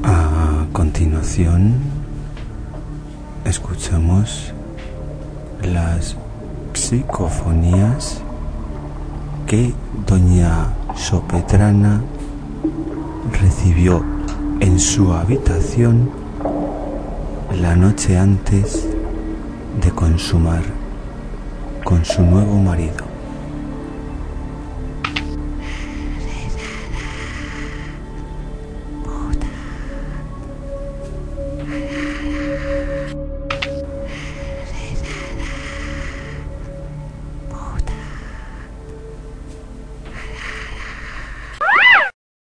A continuación, escuchamos las psicofonías que doña Sopetrana recibió en su habitación la noche antes de consumar con su nuevo marido.